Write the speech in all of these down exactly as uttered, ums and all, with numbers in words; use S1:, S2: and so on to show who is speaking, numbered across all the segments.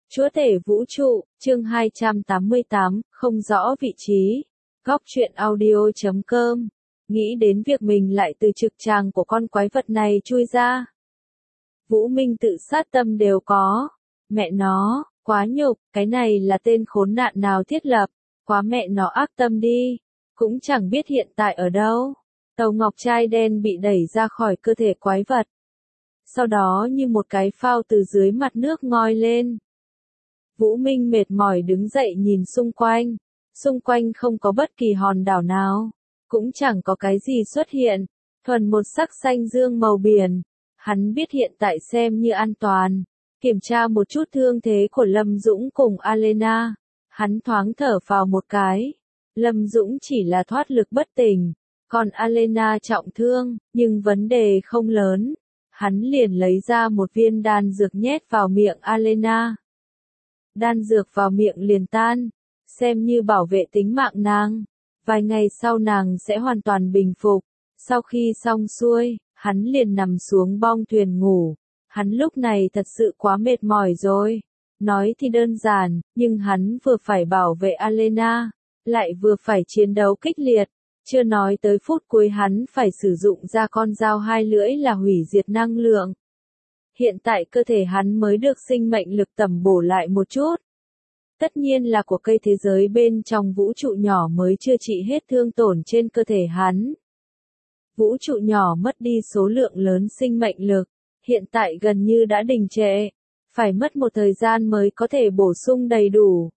S1: Chúa tể vũ trụ, chương hai trăm tám mươi tám, không rõ vị trí. Góc truyện audio chấm com. Nghĩ đến việc mình lại từ trực tràng của con quái vật này chui ra. Vũ Minh tự sát tâm đều có. Mẹ nó, quá nhục, cái này là tên khốn nạn nào thiết lập. Quá mẹ nó ác tâm đi. Cũng chẳng biết hiện tại ở đâu. Tàu ngọc trai đen bị đẩy ra khỏi cơ thể quái vật. Sau đó như một cái phao từ dưới mặt nước ngoi lên. Vũ Minh mệt mỏi đứng dậy nhìn xung quanh. Xung quanh không có bất kỳ hòn đảo nào. Cũng chẳng có cái gì xuất hiện. Thuần một sắc xanh dương màu biển. Hắn biết hiện tại xem như an toàn. Kiểm tra một chút thương thế của Lâm Dũng cùng Alena. Hắn thoáng thở vào một cái. Lâm Dũng chỉ là thoát lực bất tỉnh. Còn Alena trọng thương, nhưng vấn đề không lớn. Hắn liền lấy ra một viên đan dược nhét vào miệng Alena. Đan dược vào miệng liền tan, xem như bảo vệ tính mạng nàng. Vài ngày sau nàng sẽ hoàn toàn bình phục. Sau khi xong xuôi, hắn liền nằm xuống bong thuyền ngủ. Hắn lúc này thật sự quá mệt mỏi rồi. Nói thì đơn giản, nhưng hắn vừa phải bảo vệ Alena, lại vừa phải chiến đấu kích liệt. Chưa nói tới phút cuối hắn phải sử dụng ra con dao hai lưỡi là hủy diệt năng lượng. Hiện tại cơ thể hắn mới được sinh mệnh lực tầm bổ lại một chút. Tất nhiên là của cây thế giới bên trong vũ trụ nhỏ mới chưa trị hết thương tổn trên cơ thể hắn. Vũ trụ nhỏ mất đi số lượng lớn sinh mệnh lực, hiện tại gần như đã đình trệ, phải mất một thời gian mới có thể bổ sung đầy đủ.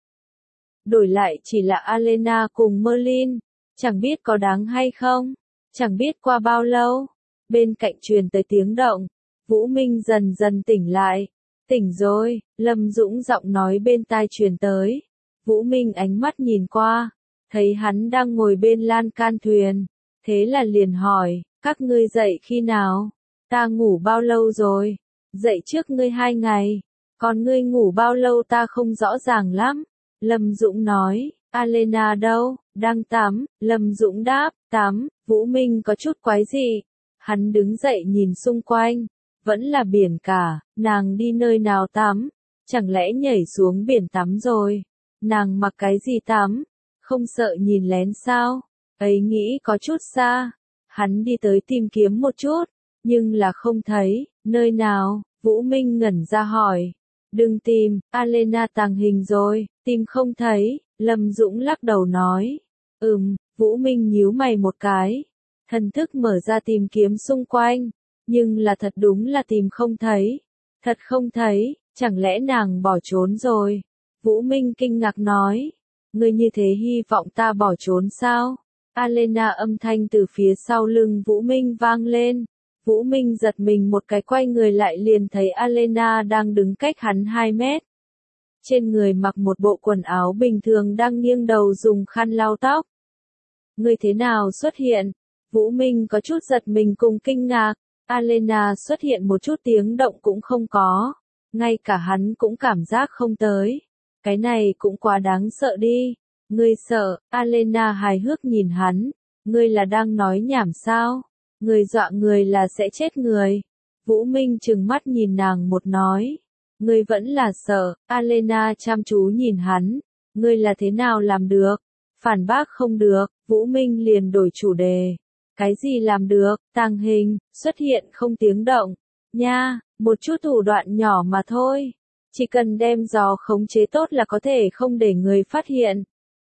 S1: Đổi lại chỉ là Alena cùng Merlin, chẳng biết có đáng hay không, chẳng biết qua bao lâu, bên cạnh truyền tới tiếng động. Vũ Minh dần dần tỉnh lại. Tỉnh rồi, Lâm Dũng giọng nói bên tai truyền tới. Vũ Minh ánh mắt nhìn qua, thấy hắn đang ngồi bên lan can thuyền. Thế là liền hỏi, các ngươi dậy khi nào? Ta ngủ bao lâu rồi? Dậy trước ngươi hai ngày. Còn ngươi ngủ bao lâu ta không rõ ràng lắm. Lâm Dũng nói, Alena đâu? Đang tắm. Lâm Dũng đáp, tắm. Vũ Minh có chút quái dị. Hắn đứng dậy nhìn xung quanh. Vẫn là biển cả, nàng đi nơi nào tắm? Chẳng lẽ nhảy xuống biển tắm rồi? Nàng mặc cái gì tắm? Không sợ nhìn lén sao? Ấy nghĩ có chút xa. Hắn đi tới tìm kiếm một chút, nhưng là không thấy. Nơi nào? Vũ Minh ngẩn ra hỏi. Đừng tìm, Alena tàng hình rồi, tìm không thấy. Lâm Dũng lắc đầu nói. Ừm, Vũ Minh nhíu mày một cái. Thần thức mở ra tìm kiếm xung quanh. Nhưng là thật đúng là tìm không thấy. Thật không thấy, chẳng lẽ nàng bỏ trốn rồi? Vũ Minh kinh ngạc nói. Ngươi như thế hy vọng ta bỏ trốn sao? Alena âm thanh từ phía sau lưng Vũ Minh vang lên. Vũ Minh giật mình một cái quay người lại liền thấy Alena đang đứng cách hắn hai mét. Trên người mặc một bộ quần áo bình thường đang nghiêng đầu dùng khăn lau tóc. Ngươi thế nào xuất hiện? Vũ Minh có chút giật mình cùng kinh ngạc. Alena xuất hiện một chút tiếng động cũng không có. Ngay cả hắn cũng cảm giác không tới. Cái này cũng quá đáng sợ đi. Ngươi sợ? Alena hài hước nhìn hắn. Ngươi là đang nói nhảm sao? Ngươi dọa người là sẽ chết người. Vũ Minh trừng mắt nhìn nàng một nói. Ngươi vẫn là sợ. Alena chăm chú nhìn hắn. Ngươi là thế nào làm được? Phản bác không được. Vũ Minh liền đổi chủ đề. Cái gì làm được? Tàng hình, xuất hiện không tiếng động. Nha, một chút thủ đoạn nhỏ mà thôi. Chỉ cần đem gió khống chế tốt là có thể không để người phát hiện.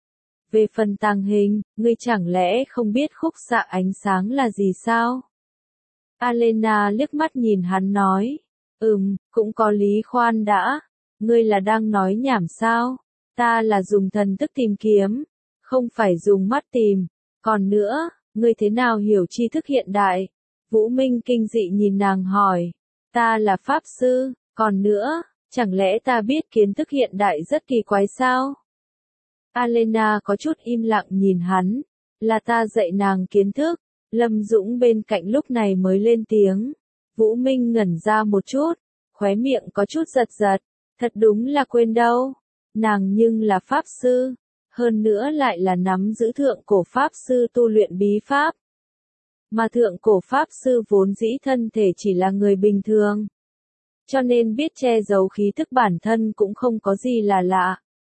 S1: Về phần tàng hình, ngươi chẳng lẽ không biết khúc xạ ánh sáng là gì sao? Alena liếc mắt nhìn hắn nói. Ừm, cũng có lý khoan đã. Ngươi là đang nói nhảm sao? Ta là dùng thần thức tìm kiếm. Không phải dùng mắt tìm. Còn nữa, ngươi thế nào hiểu tri thức hiện đại? Vũ Minh kinh dị nhìn nàng hỏi. Ta là pháp sư, còn nữa, chẳng lẽ ta biết kiến thức hiện đại rất kỳ quái sao? Alena có chút im lặng nhìn hắn. Là ta dạy nàng kiến thức. Lâm Dũng bên cạnh lúc này mới lên tiếng. Vũ Minh ngẩn ra một chút, khóe miệng có chút giật giật. Thật đúng là quên đâu. Nàng nhưng là pháp sư. Hơn nữa lại là nắm giữ thượng cổ pháp sư tu luyện bí pháp. Mà thượng cổ pháp sư vốn dĩ thân thể chỉ là người bình thường. cho nên biết che giấu khí thức bản thân cũng không có gì là lạ.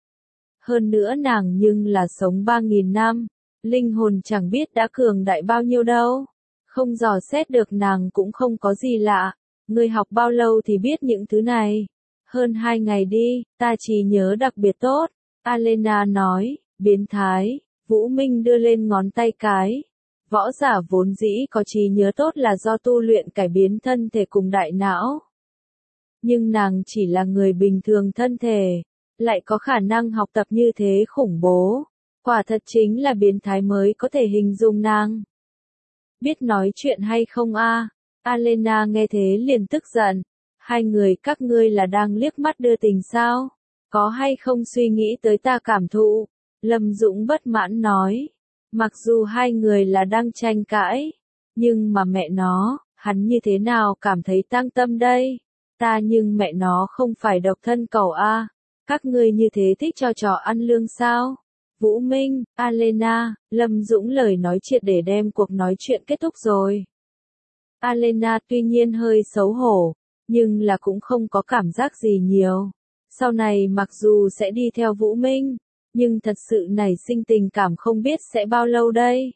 S1: Hơn nữa nàng nhưng là sống ba nghìn năm, linh hồn chẳng biết đã cường đại bao nhiêu đâu. Không dò xét được nàng cũng không có gì lạ. Ngươi học bao lâu thì biết những thứ này? Hơn hai ngày đi, ta chỉ nhớ đặc biệt tốt. Alena nói, biến thái. Vũ Minh đưa lên ngón tay cái. Võ giả vốn dĩ có trí nhớ tốt là do tu luyện cải biến thân thể cùng đại não. Nhưng nàng chỉ là người bình thường thân thể, lại có khả năng học tập như thế khủng bố. Quả thật chính là biến thái mới có thể hình dung nàng. Biết nói chuyện hay không a? Alena nghe thế liền tức giận. Hai người các ngươi là đang liếc mắt đưa tình sao? Có hay không suy nghĩ tới ta cảm thụ? Lâm Dũng bất mãn nói. Mặc dù hai người là đang tranh cãi, nhưng mà mẹ nó, hắn như thế nào cảm thấy tang tâm đây? Ta nhưng mẹ nó không phải độc thân cầu a. Các ngươi như thế thích cho trò ăn lương sao? Vũ Minh, Alena, Lâm Dũng lời nói triệt để đem cuộc nói chuyện kết thúc rồi. Alena tuy nhiên hơi xấu hổ, nhưng là cũng không có cảm giác gì nhiều. Sau này mặc dù sẽ đi theo Vũ Minh, nhưng thật sự nảy sinh tình cảm không biết sẽ bao lâu đây.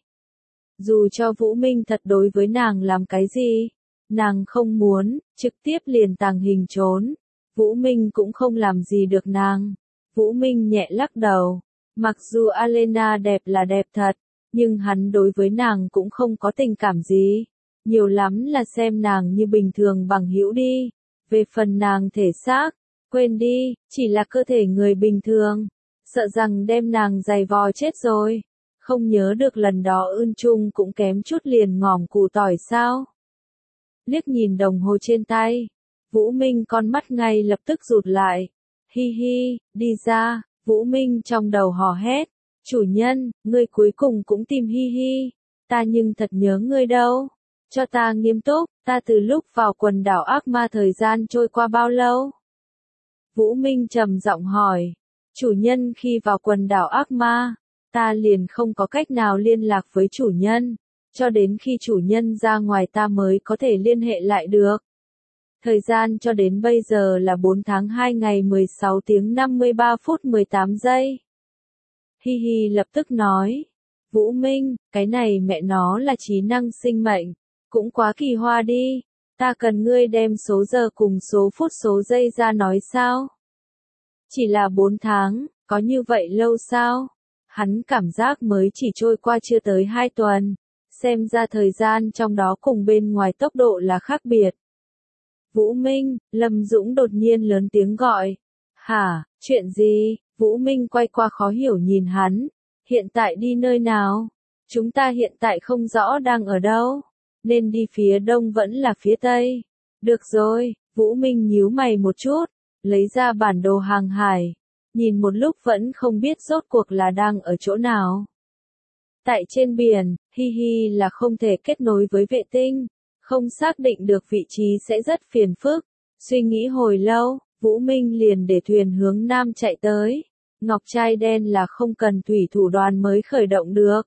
S1: Dù cho Vũ Minh thật đối với nàng làm cái gì, nàng không muốn, trực tiếp liền tàng hình trốn. Vũ Minh cũng không làm gì được nàng. Vũ Minh nhẹ lắc đầu. Mặc dù Alena đẹp là đẹp thật, nhưng hắn đối với nàng cũng không có tình cảm gì. Nhiều lắm là xem nàng như bình thường bằng hữu đi. Về phần nàng thể xác, quên đi, chỉ là cơ thể người bình thường. Sợ rằng đem nàng giày vò chết rồi. Không nhớ được lần đó ưn chung cũng kém chút liền ngỏm củ tỏi sao. Liếc nhìn đồng hồ trên tay, Vũ Minh con mắt ngay lập tức rụt lại. Hi hi, đi ra. Vũ Minh trong đầu hò hét. Chủ nhân, ngươi cuối cùng cũng tìm hi hi. Ta nhưng thật nhớ ngươi đâu. Cho ta nghiêm túc, ta từ lúc vào quần đảo ác ma thời gian trôi qua bao lâu? Vũ Minh trầm giọng hỏi. Chủ nhân khi vào quần đảo ác ma, ta liền không có cách nào liên lạc với chủ nhân. Cho đến khi chủ nhân ra ngoài ta mới có thể liên hệ lại được. Thời gian cho đến bây giờ là bốn tháng hai ngày mười sáu tiếng năm mươi ba phút mười tám giây. Hi hi lập tức nói. Vũ Minh, cái này mẹ nó là trí năng sinh mệnh. Cũng quá kỳ hoa đi. Ta cần ngươi đem số giờ cùng số phút số giây ra nói sao? Chỉ là bốn tháng, có như vậy lâu sao? Hắn cảm giác mới chỉ trôi qua chưa tới hai tuần. Xem ra thời gian trong đó cùng bên ngoài tốc độ là khác biệt. Vũ Minh, Lâm Dũng đột nhiên lớn tiếng gọi. Hả, chuyện gì? Vũ Minh quay qua khó hiểu nhìn hắn. Hiện tại đi nơi nào? Chúng ta hiện tại không rõ đang ở đâu. Nên đi phía đông vẫn là phía tây. Được rồi, Vũ Minh nhíu mày một chút. Lấy ra bản đồ hàng hải. Nhìn một lúc vẫn không biết rốt cuộc là đang ở chỗ nào. Tại trên biển, hi hi là không thể kết nối với vệ tinh. Không xác định được vị trí sẽ rất phiền phức. Suy nghĩ hồi lâu, Vũ Minh liền để thuyền hướng nam chạy tới. Ngọc trai đen là không cần thủy thủ đoàn mới khởi động được.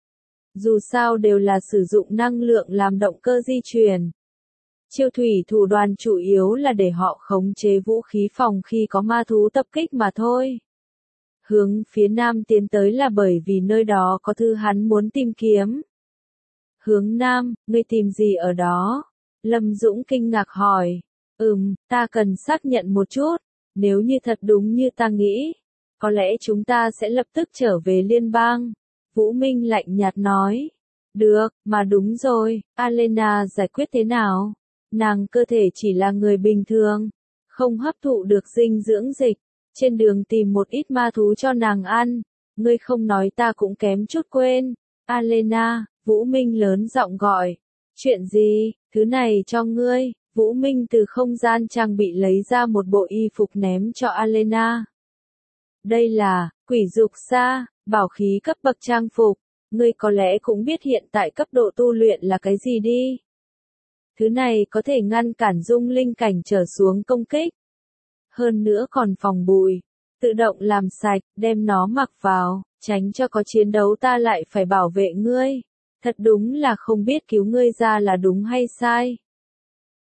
S1: Dù sao đều là sử dụng năng lượng làm động cơ di chuyển. Chiêu thủy thủ đoàn chủ yếu là để họ khống chế vũ khí phòng khi có ma thú tập kích mà thôi. Hướng phía nam tiến tới là bởi vì nơi đó có thứ hắn muốn tìm kiếm. Hướng nam, ngươi tìm gì ở đó? Lâm Dũng kinh ngạc hỏi. Ừm, ta cần xác nhận một chút. Nếu như thật đúng như ta nghĩ, có lẽ chúng ta sẽ lập tức trở về liên bang. Vũ Minh lạnh nhạt nói. Được, mà đúng rồi, Alena giải quyết thế nào? Nàng cơ thể chỉ là người bình thường, không hấp thụ được dinh dưỡng dịch. Trên đường tìm một ít ma thú cho nàng ăn. Ngươi không nói ta cũng kém chút quên. Alena, Vũ Minh lớn giọng gọi. Chuyện gì, thứ này cho ngươi. Vũ Minh từ không gian trang bị lấy ra một bộ y phục ném cho Alena. Đây là, quỷ dục sa, bảo khí cấp bậc trang phục. Ngươi có lẽ cũng biết hiện tại cấp độ tu luyện là cái gì đi. Thứ này có thể ngăn cản dung linh cảnh trở xuống công kích. Hơn nữa còn phòng bụi. Tự động làm sạch, đem nó mặc vào, tránh cho có chiến đấu ta lại phải bảo vệ ngươi. Thật đúng là không biết cứu ngươi ra là đúng hay sai.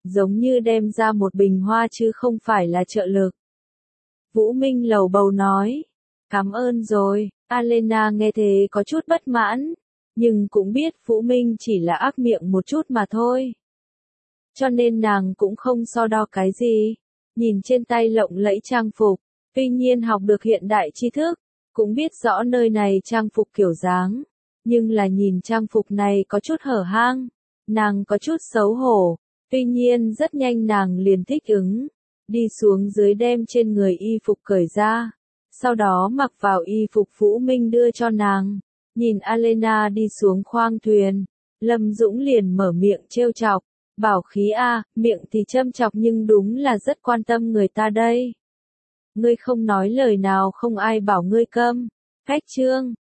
S1: giống như đem ra một bình hoa chứ không phải là trợ lực. Vũ Minh lầu bầu nói, cảm ơn rồi, Alena nghe thế có chút bất mãn, nhưng cũng biết Vũ Minh chỉ là ác miệng một chút mà thôi. Cho nên nàng cũng không so đo cái gì, nhìn trên tay lộng lẫy trang phục, tuy nhiên học được hiện đại tri thức, cũng biết rõ nơi này trang phục kiểu dáng, nhưng là nhìn trang phục này có chút hở hang, nàng có chút xấu hổ, tuy nhiên rất nhanh nàng liền thích ứng, đi xuống dưới đem trên người y phục cởi ra, sau đó mặc vào y phục Vũ Minh đưa cho nàng, nhìn Alena đi xuống khoang thuyền, Lâm Dũng liền mở miệng trêu chọc, bảo khí a, miệng thì châm chọc nhưng đúng là rất quan tâm người ta đây. Ngươi không nói lời nào không ai bảo ngươi câm, phách trương.